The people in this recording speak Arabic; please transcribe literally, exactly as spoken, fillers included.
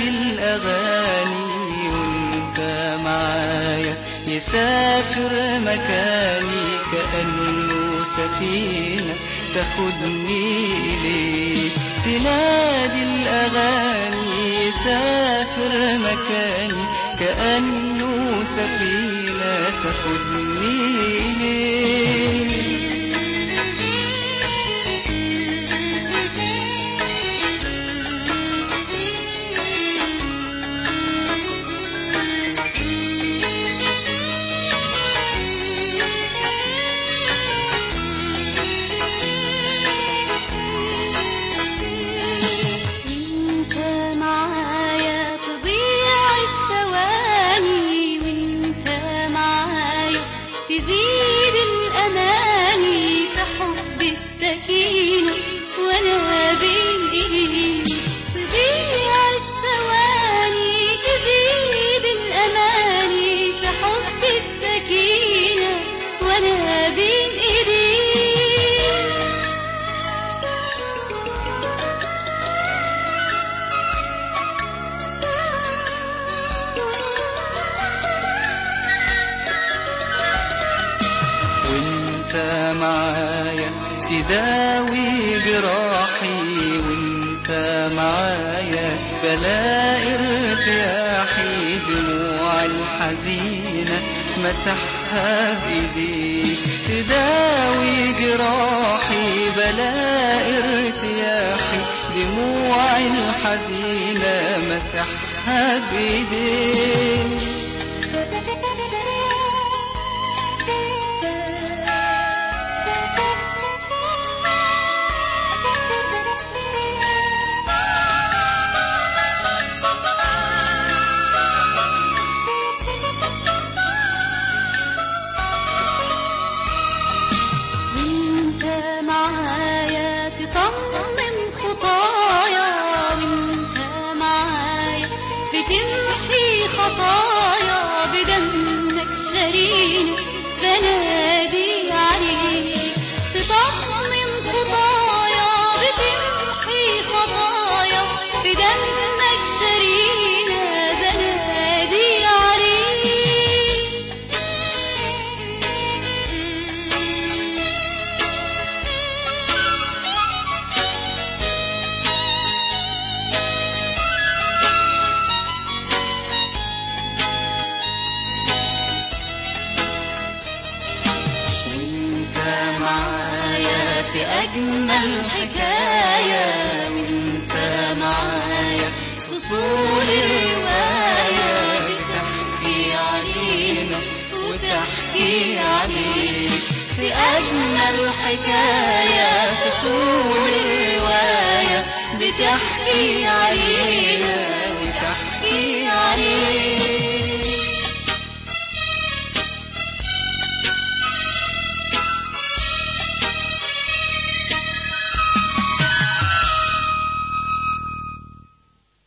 تنادي الأغاني وانت معايا، يسافر مكاني كأنه سفينة تاخدني إليك. تنادي الأغاني يسافر مكاني كأنه سفينة تاخدني إليك. تزيد الأماني في حب السكينة وأنا بين إيديك. تضيع الثواني تزيد الأماني في حب السكينة وأنا بين إيديك. معايا تداوي جراحي، وانت معايا بلاقي ارتياحي. دموع الحزينة مسحها بإيديك. تداوي جراحي بلاقي ارتياحي، دموع الحزينة مسحها بإيديك. بتمحي خطايا بدمك شرينة بنادي عليك. تطمن خطايا بتمحي خطايا بدمك شرينة بنادي عليك. في أجمل حكاية وانت معايا، فصول الرواية بتحكي علينا وتحكي عليك. في أجمل حكاية فصول الرواية بتحكي علينا